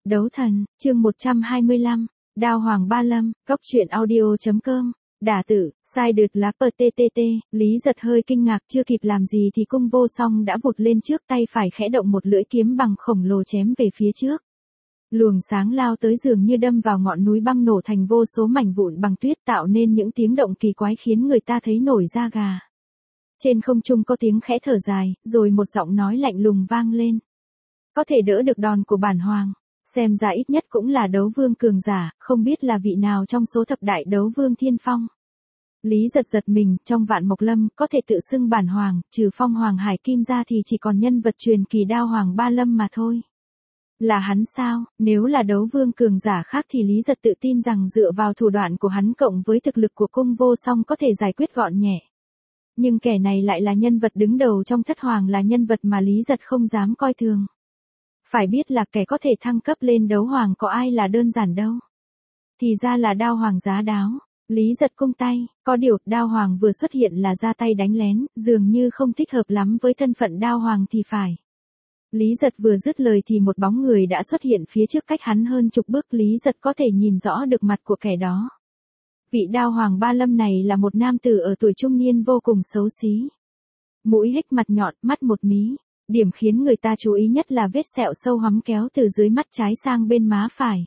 Đấu thần, chương 125, Đao Hoàng Ba Lâm, Cốc truyện audio.com, đả tử, sai đượt lá PTTT, Lý Giật hơi kinh ngạc chưa kịp làm gì thì cung vô song đã vụt lên trước tay phải khẽ động một lưỡi kiếm bằng khổng lồ chém về phía trước. Luồng sáng lao tới dường như đâm vào ngọn núi băng nổ thành vô số mảnh vụn bằng tuyết tạo nên những tiếng động kỳ quái khiến người ta thấy nổi da gà. Trên không trung có tiếng khẽ thở dài, rồi một giọng nói lạnh lùng vang lên. Có thể đỡ được đòn của bản hoàng. Xem ra ít nhất cũng là đấu vương cường giả, không biết là vị nào trong số thập đại đấu vương thiên phong. Lý Giật giật mình, trong Vạn Mộc Lâm, có thể tự xưng bản hoàng, trừ Phong Hoàng Hải Kim ra thì chỉ còn nhân vật truyền kỳ Đao Hoàng Ba Lâm mà thôi. Là hắn sao? Nếu là đấu vương cường giả khác thì Lý Giật tự tin rằng dựa vào thủ đoạn của hắn cộng với thực lực của cung vô song có thể giải quyết gọn nhẹ. Nhưng kẻ này lại là nhân vật đứng đầu trong thất hoàng, là nhân vật mà Lý Giật không dám coi thường. Phải biết là kẻ có thể thăng cấp lên đấu hoàng có ai là đơn giản đâu. Thì ra là Đao Hoàng giá đáo. Lý Giật cung tay, có điều Đao Hoàng vừa xuất hiện là ra tay đánh lén, dường như không thích hợp lắm với thân phận Đao Hoàng thì phải. Lý Giật vừa dứt lời thì một bóng người đã xuất hiện phía trước cách hắn hơn chục bước. Lý Giật có thể nhìn rõ được mặt của kẻ đó. Vị Đao Hoàng Ba Lâm này là một nam tử ở tuổi trung niên vô cùng xấu xí. Mũi hếch mặt nhọn, mắt một mí. Điểm khiến người ta chú ý nhất là vết sẹo sâu hắm kéo từ dưới mắt trái sang bên má phải.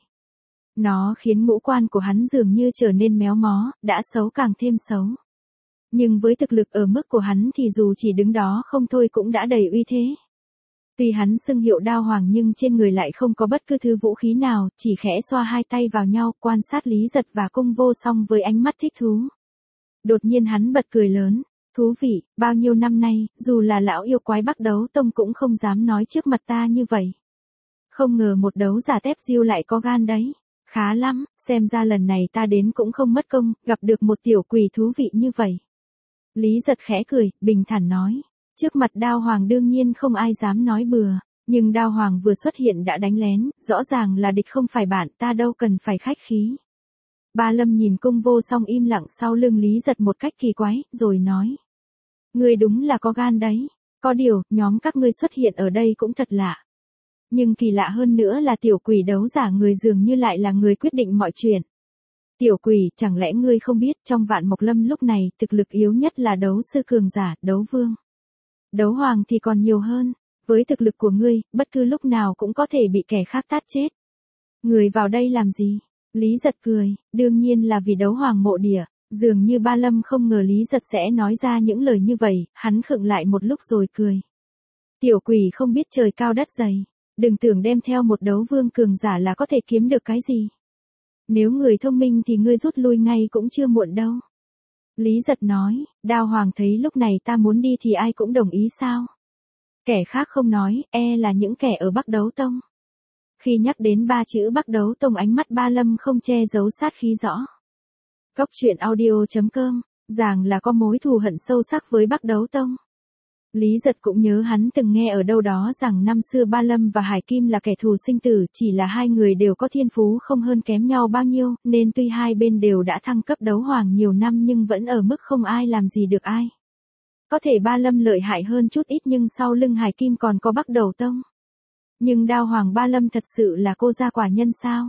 Nó khiến ngũ quan của hắn dường như trở nên méo mó, đã xấu càng thêm xấu. Nhưng với thực lực ở mức của hắn thì dù chỉ đứng đó không thôi cũng đã đầy uy thế. Tuy hắn xưng hiệu Đao Hoàng nhưng trên người lại không có bất cứ thứ vũ khí nào, chỉ khẽ xoa hai tay vào nhau quan sát Lý Giật và cung vô song với ánh mắt thích thú. Đột nhiên hắn bật cười lớn. Thú vị, bao nhiêu năm nay, dù là lão yêu quái Bắc Đấu Tông cũng không dám nói trước mặt ta như vậy. Không ngờ một đấu giả tép diêu lại có gan đấy. Khá lắm, xem ra lần này ta đến cũng không mất công, gặp được một tiểu quỷ thú vị như vậy. Lý Giật khẽ cười, bình thản nói. Trước mặt Đao Hoàng đương nhiên không ai dám nói bừa, nhưng Đao Hoàng vừa xuất hiện đã đánh lén, rõ ràng là địch không phải bạn, ta đâu cần phải khách khí. Ba Lâm nhìn cung vô song im lặng sau lưng Lý Giật một cách kỳ quái, rồi nói. Ngươi đúng là có gan đấy, có điều, nhóm các ngươi xuất hiện ở đây cũng thật lạ. Nhưng kỳ lạ hơn nữa là tiểu quỷ đấu giả người dường như lại là người quyết định mọi chuyện. Tiểu quỷ, chẳng lẽ ngươi không biết trong Vạn Mộc Lâm lúc này thực lực yếu nhất là đấu sư cường giả, đấu vương. Đấu hoàng thì còn nhiều hơn, với thực lực của ngươi, bất cứ lúc nào cũng có thể bị kẻ khác tát chết. Ngươi vào đây làm gì? Lý Giật cười, đương nhiên là vì đấu hoàng mộ địa. Dường như Ba Lâm không ngờ Lý Giật sẽ nói ra những lời như vậy, hắn khựng lại một lúc rồi cười. Tiểu quỷ không biết trời cao đất dày, đừng tưởng đem theo một đấu vương cường giả là có thể kiếm được cái gì. Nếu người thông minh thì ngươi rút lui ngay cũng chưa muộn đâu. Lý Giật nói, Đao Hoàng thấy lúc này ta muốn đi thì ai cũng đồng ý sao? Kẻ khác không nói, là những kẻ ở Bắc Đấu Tông. Khi nhắc đến ba chữ Bắc Đấu Tông ánh mắt Ba Lâm không che giấu sát khí rõ. Cốc truyện audio.com, rằng là có mối thù hận sâu sắc với Bắc Đấu Tông. Lý Giật cũng nhớ hắn từng nghe ở đâu đó rằng năm xưa Ba Lâm và Hải Kim là kẻ thù sinh tử, chỉ là hai người đều có thiên phú không hơn kém nhau bao nhiêu, nên tuy hai bên đều đã thăng cấp đấu hoàng nhiều năm nhưng vẫn ở mức không ai làm gì được ai. Có thể Ba Lâm lợi hại hơn chút ít nhưng sau lưng Hải Kim còn có Bắc Đấu Tông. Nhưng Đao Hoàng Ba Lâm thật sự là cô gia quả nhân sao?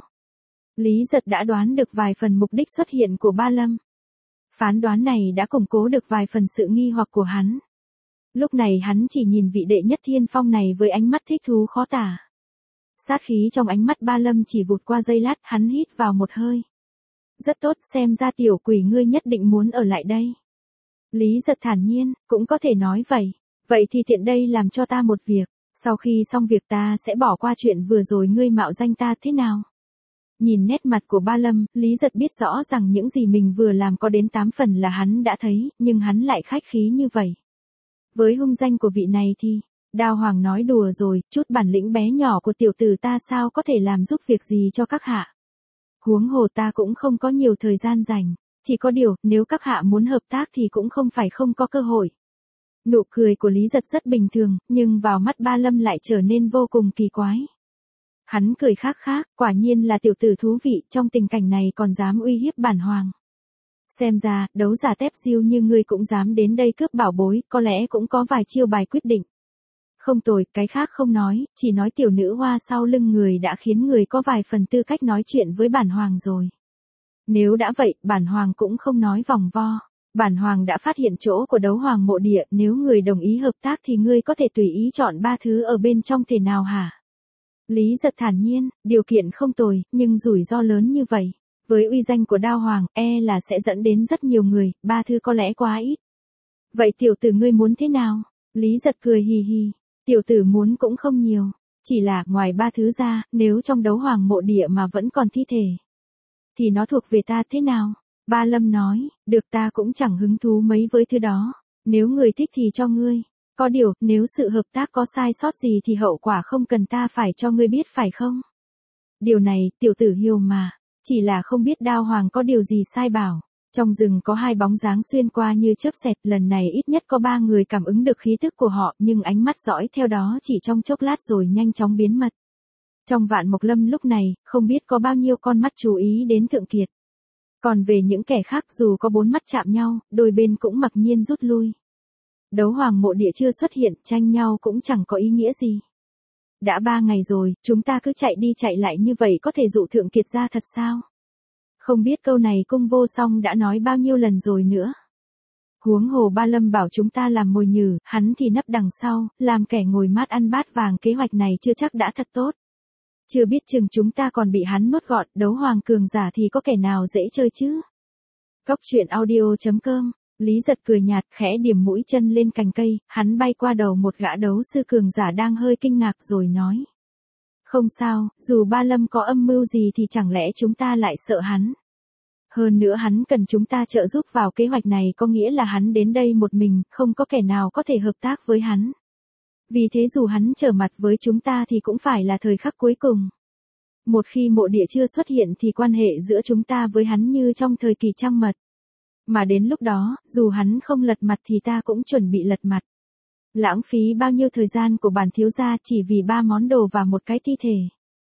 Lý Giật đã đoán được vài phần mục đích xuất hiện của Ba Lâm. Phán đoán này đã củng cố được vài phần sự nghi hoặc của hắn. Lúc này hắn chỉ nhìn vị đệ nhất thiên phong này với ánh mắt thích thú khó tả. Sát khí trong ánh mắt Ba Lâm chỉ vụt qua giây lát, hắn hít vào một hơi. Rất tốt, xem ra tiểu quỷ ngươi nhất định muốn ở lại đây. Lý Giật thản nhiên, cũng có thể nói vậy. Vậy thì tiện đây làm cho ta một việc. Sau khi xong việc ta sẽ bỏ qua chuyện vừa rồi ngươi mạo danh ta thế nào? Nhìn nét mặt của Ba Lâm, Lý Giật biết rõ rằng những gì mình vừa làm có đến 8 phần là hắn đã thấy, nhưng hắn lại khách khí như vậy. Với hung danh của vị này thì, Đao Hoàng nói đùa rồi, chút bản lĩnh bé nhỏ của tiểu tử ta sao có thể làm giúp việc gì cho các hạ. Huống hồ ta cũng không có nhiều thời gian dành, chỉ có điều, nếu các hạ muốn hợp tác thì cũng không phải không có cơ hội. Nụ cười của Lý Giật rất bình thường, nhưng vào mắt Ba Lâm lại trở nên vô cùng kỳ quái. Hắn cười khác, quả nhiên là tiểu tử thú vị, trong tình cảnh này còn dám uy hiếp bản hoàng. Xem ra, đấu giả tép diêu như ngươi cũng dám đến đây cướp bảo bối, có lẽ cũng có vài chiêu bài quyết định. Không tồi, cái khác không nói, chỉ nói tiểu nữ hoa sau lưng người đã khiến người có vài phần tư cách nói chuyện với bản hoàng rồi. Nếu đã vậy, bản hoàng cũng không nói vòng vo. Bản hoàng đã phát hiện chỗ của đấu hoàng mộ địa, nếu người đồng ý hợp tác thì ngươi có thể tùy ý chọn 3 thứ ở bên trong thể nào hả? Lý Giật thản nhiên, điều kiện không tồi, nhưng rủi ro lớn như vậy. Với uy danh của Đao Hoàng, là sẽ dẫn đến rất nhiều người, 3 thứ có lẽ quá ít. Vậy tiểu tử ngươi muốn thế nào? Lý Giật cười hì hì, tiểu tử muốn cũng không nhiều. Chỉ là, ngoài 3 thứ ra, nếu trong đấu hoàng mộ địa mà vẫn còn thi thể, thì nó thuộc về ta thế nào? Ba Lâm nói, được, ta cũng chẳng hứng thú mấy với thứ đó. Nếu người thích thì cho ngươi. Có điều, nếu sự hợp tác có sai sót gì thì hậu quả không cần ta phải cho ngươi biết phải không? Điều này, tiểu tử hiểu mà. Chỉ là không biết Đao Hoàng có điều gì sai bảo. Trong rừng có 2 bóng dáng xuyên qua như chớp xẹt, lần này ít nhất có 3 người cảm ứng được khí tức của họ, nhưng ánh mắt dõi theo đó chỉ trong chốc lát rồi nhanh chóng biến mất. Trong Vạn Mộc Lâm lúc này, không biết có bao nhiêu con mắt chú ý đến Thượng Kiệt. Còn về những kẻ khác dù có 4 mắt chạm nhau, đôi bên cũng mặc nhiên rút lui. Đấu hoàng mộ địa chưa xuất hiện, tranh nhau cũng chẳng có ý nghĩa gì. Đã 3 ngày rồi, chúng ta cứ chạy đi chạy lại như vậy có thể dụ Thượng Kiệt ra thật sao? Không biết câu này Cung Vô Song đã nói bao nhiêu lần rồi nữa. Huống hồ Ba Lâm bảo chúng ta làm mồi nhử, hắn thì nấp đằng sau, làm kẻ ngồi mát ăn bát vàng, kế hoạch này chưa chắc đã thật tốt. Chưa biết chừng chúng ta còn bị hắn nuốt gọn, đấu hoàng cường giả thì có kẻ nào dễ chơi chứ? Góc truyện audio.com, Lý Giật cười nhạt, khẽ điểm mũi chân lên cành cây, hắn bay qua đầu một gã đấu sư cường giả đang hơi kinh ngạc rồi nói. Không sao, dù Ba Lâm có âm mưu gì thì chẳng lẽ chúng ta lại sợ hắn. Hơn nữa hắn cần chúng ta trợ giúp vào kế hoạch này, có nghĩa là hắn đến đây một mình, không có kẻ nào có thể hợp tác với hắn. Vì thế dù hắn trở mặt với chúng ta thì cũng phải là thời khắc cuối cùng. Một khi mộ địa chưa xuất hiện thì quan hệ giữa chúng ta với hắn như trong thời kỳ trăng mật. Mà đến lúc đó, dù hắn không lật mặt thì ta cũng chuẩn bị lật mặt. Lãng phí bao nhiêu thời gian của bản thiếu gia chỉ vì 3 món đồ và một cái thi thể.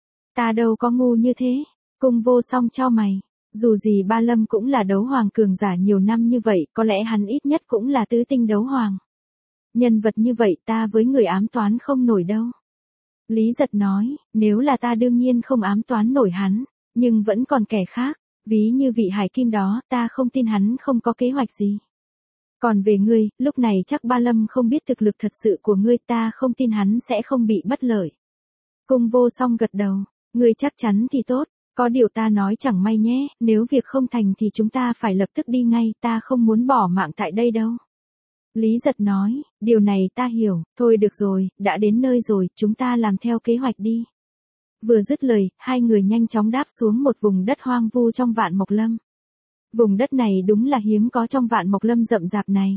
Ta đâu có ngu như thế. Cung Vô Song chau mày. Dù gì Ba Lâm cũng là đấu hoàng cường giả nhiều năm như vậy, có lẽ hắn ít nhất cũng là tứ tinh đấu hoàng. Nhân vật như vậy ta với người ám toán không nổi đâu. Lý Giật nói, nếu là ta đương nhiên không ám toán nổi hắn, nhưng vẫn còn kẻ khác, ví như vị Hải Kim đó, ta không tin hắn không có kế hoạch gì. Còn về ngươi, lúc này chắc Ba Lâm không biết thực lực thật sự của ngươi, ta không tin hắn sẽ không bị bất lợi. Cung Vô Song gật đầu, ngươi chắc chắn thì tốt, có điều ta nói chẳng may nhé, nếu việc không thành thì chúng ta phải lập tức đi ngay, ta không muốn bỏ mạng tại đây đâu. Lý Giật nói, điều này ta hiểu, thôi được rồi, đã đến nơi rồi, chúng ta làm theo kế hoạch đi. Vừa dứt lời, 2 người nhanh chóng đáp xuống một vùng đất hoang vu trong Vạn Mộc Lâm. Vùng đất này đúng là hiếm có trong Vạn Mộc Lâm rậm rạp này.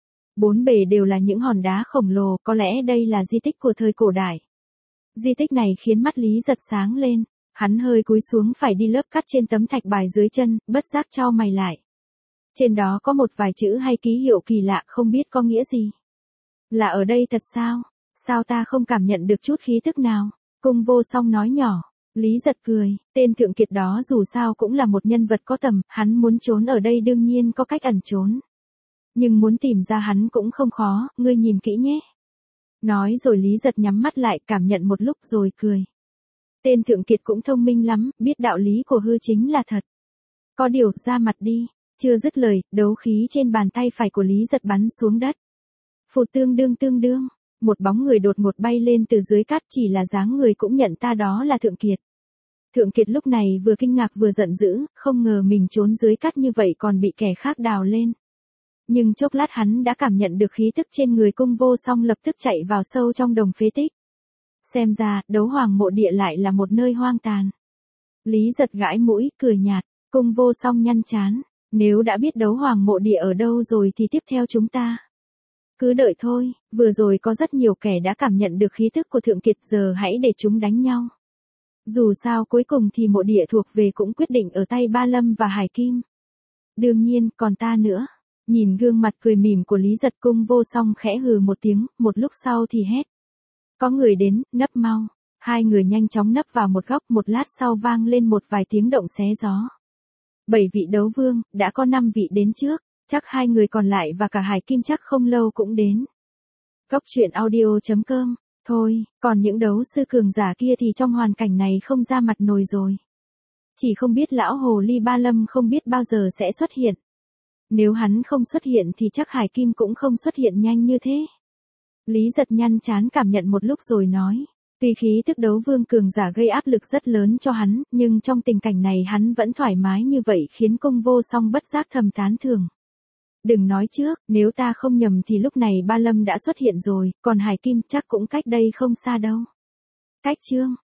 4 bề đều là những hòn đá khổng lồ, có lẽ đây là di tích của thời cổ đại. Di tích này khiến mắt Lý Giật sáng lên, hắn hơi cúi xuống phải đi lớp cắt trên tấm thạch bài dưới chân, bất giác chau mày lại. Trên đó có một vài chữ hay ký hiệu kỳ lạ, không biết có nghĩa gì. Là ở đây thật sao? Sao ta không cảm nhận được chút khí tức nào? Cung Vô Song nói nhỏ. Lý Giật cười, tên Thượng Kiệt đó dù sao cũng là một nhân vật có tầm, hắn muốn trốn ở đây đương nhiên có cách ẩn trốn. Nhưng muốn tìm ra hắn cũng không khó, ngươi nhìn kỹ nhé. Nói rồi Lý Giật nhắm mắt lại, cảm nhận một lúc rồi cười. Tên Thượng Kiệt cũng thông minh lắm, biết đạo lý của hư chính là thật. Có điều, ra mặt đi. Chưa dứt lời, đấu khí trên bàn tay phải của Lý Giật bắn xuống đất. Phụt tương đương, một bóng người đột ngột bay lên từ dưới cát, chỉ là dáng người cũng nhận ta đó là Thượng Kiệt. Thượng Kiệt lúc này vừa kinh ngạc vừa giận dữ, không ngờ mình trốn dưới cát như vậy còn bị kẻ khác đào lên. Nhưng chốc lát hắn đã cảm nhận được khí tức trên người Cung Vô Song, lập tức chạy vào sâu trong đồng phế tích. Xem ra, đấu hoàng mộ địa lại là một nơi hoang tàn. Lý Giật gãi mũi, cười nhạt, Cung Vô Song nhăn trán. Nếu đã biết đấu hoàng mộ địa ở đâu rồi thì tiếp theo chúng ta cứ đợi thôi, vừa rồi có rất nhiều kẻ đã cảm nhận được khí tức của Thượng Kiệt, giờ hãy để chúng đánh nhau. Dù sao cuối cùng thì mộ địa thuộc về cũng quyết định ở tay Ba Lâm và Hải Kim. Đương nhiên, còn ta nữa. Nhìn gương mặt cười mỉm của Lý Giật, Cung Vô Song khẽ hừ một tiếng, một lúc sau thì hét. Có người đến, nấp mau. 2 người nhanh chóng nấp vào một góc, một lát sau vang lên một vài tiếng động xé gió. 7 vị đấu vương, đã có 5 vị đến trước, chắc 2 người còn lại và cả Hải Kim chắc không lâu cũng đến. Góc truyện audio.com Thôi, còn những đấu sư cường giả kia thì trong hoàn cảnh này không ra mặt nổi rồi. Chỉ không biết lão hồ ly Ba Lâm không biết bao giờ sẽ xuất hiện. Nếu hắn không xuất hiện thì chắc Hải Kim cũng không xuất hiện nhanh như thế. Lý Giật nhăn trán cảm nhận một lúc rồi nói. Tuy khí thức đấu vương cường giả gây áp lực rất lớn cho hắn, nhưng trong tình cảnh này hắn vẫn thoải mái như vậy khiến Cung Vô Song bất giác thầm tán thưởng. Đừng nói trước, nếu ta không nhầm thì lúc này Ba Lâm đã xuất hiện rồi, còn Hải Kim chắc cũng cách đây không xa đâu. Cách chương